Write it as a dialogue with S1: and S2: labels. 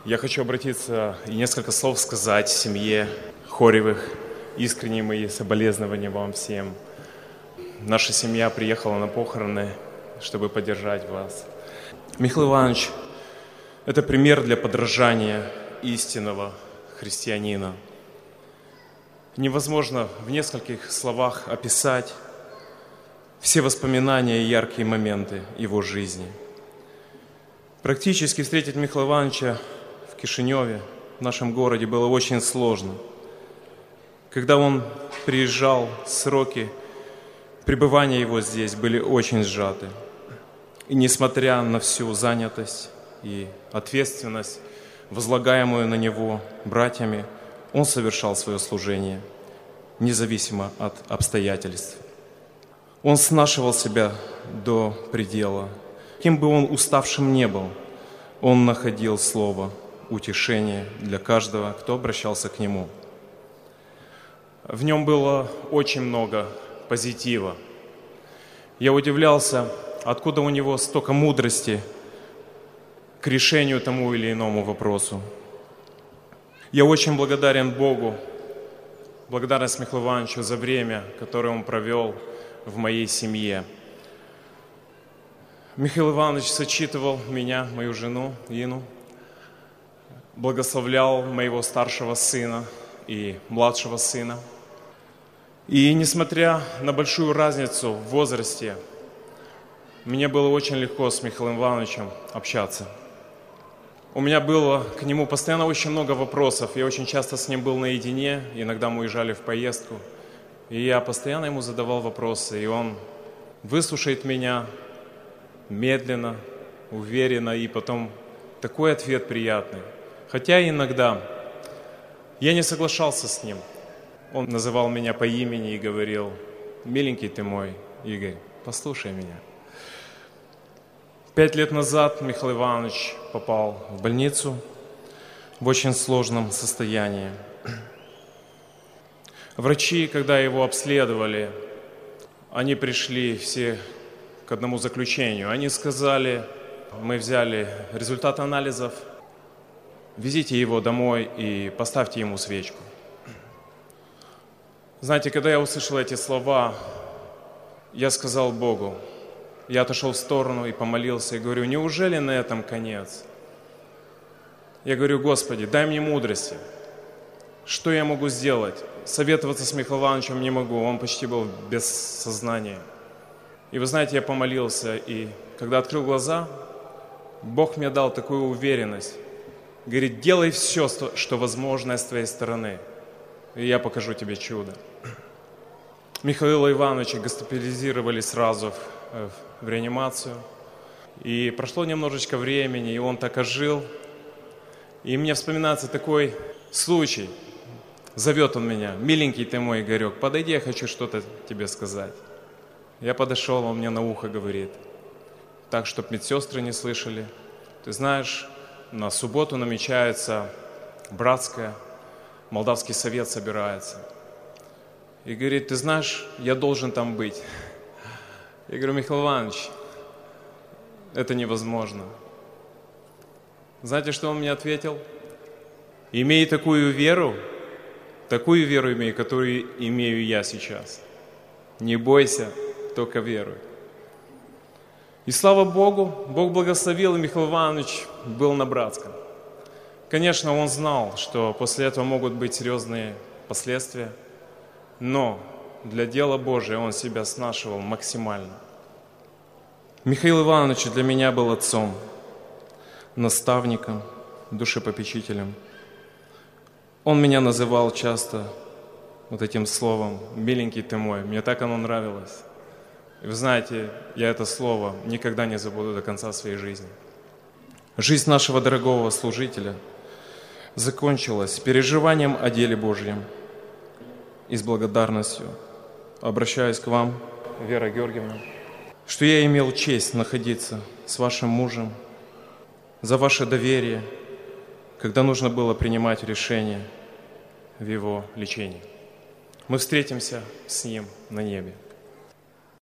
S1: Я хочу обратиться и несколько слов сказать семье Хоревых. Искренние мои соболезнования вам всем. Наша семья приехала на похороны, чтобы поддержать вас. Михаил Иванович – это пример для подражания истинного христианина. Невозможно в нескольких словах описать все воспоминания и яркие моменты его жизни. Практически встретить Михаила Ивановича в Кишиневе, в нашем городе, было очень сложно. Когда он приезжал, сроки пребывания его здесь были очень сжаты. И несмотря на всю занятость и ответственность, возлагаемую на него братьями, он совершал свое служение, независимо от обстоятельств. Он снашивал себя до предела. Кем бы он уставшим не был, он находил слово утешения для каждого, кто обращался к нему. В нем было очень много позитива. Я удивлялся, откуда у него столько мудрости к решению тому или иному вопросу. Я очень благодарен Богу, благодарность Михаилу Ивановичу за время, которое он провел в моей семье. Михаил Иванович сочитывал меня, мою жену Ину, благословлял моего старшего сына и младшего сына. И несмотря на большую разницу в возрасте, мне было очень легко с Михаилом Ивановичем общаться. У меня было к нему постоянно очень много вопросов. Я очень часто с ним был наедине, иногда мы уезжали в поездку. И я постоянно ему задавал вопросы, и он выслушает меня медленно, уверенно, и потом такой ответ приятный. Хотя иногда я не соглашался с ним. Он называл меня по имени и говорил: «Миленький ты мой, Игорь, послушай меня». 5 лет назад Михаил Иванович попал в больницу в очень сложном состоянии. Врачи, когда его обследовали, они пришли все к одному заключению. Они сказали: мы взяли результат анализов, везите его домой и поставьте ему свечку. Знаете, когда я услышал эти слова, я сказал Богу, я отошел в сторону и помолился, и говорю: неужели на этом конец? Я говорю: Господи, дай мне мудрости. Что я могу сделать? Советоваться с Михаилом Ивановичем не могу, он почти был без сознания. И вы знаете, я помолился, и когда открыл глаза, Бог мне дал такую уверенность. Говорит: делай все, что возможно с твоей стороны, и я покажу тебе чудо. Михаила Ивановича госпитализировали сразу в реанимацию. И прошло немножечко времени, и он так ожил. И мне вспоминается такой случай. Зовет он меня: «Миленький ты мой, Игорек, подойди, я хочу что-то тебе сказать». Я подошел, он мне на ухо говорит, так, чтобы медсестры не слышали: «Ты знаешь, на субботу намечается братская, Молдавский совет собирается. И говорит: ты знаешь, я должен там быть». Я говорю: Михаил Иванович, это невозможно. Знаете, что он мне ответил? Имей такую веру имей, которую имею я сейчас. Не бойся, только веруй. И слава Богу, Бог благословил, и Михаил Иванович был на братском. Конечно, он знал, что после этого могут быть серьезные последствия, но для дела Божия он себя снашивал максимально. Михаил Иванович для меня был отцом, наставником, душепопечителем. Он меня называл часто вот этим словом: «Миленький ты мой». Мне так оно нравилось. И вы знаете, я это слово никогда не забуду до конца своей жизни. Жизнь нашего дорогого служителя закончилась переживанием о деле Божьем. И с благодарностью обращаюсь к вам, Вера Георгиевна, что я имел честь находиться с вашим мужем, за ваше доверие, когда нужно было принимать решение в его лечении. Мы встретимся с ним на небе.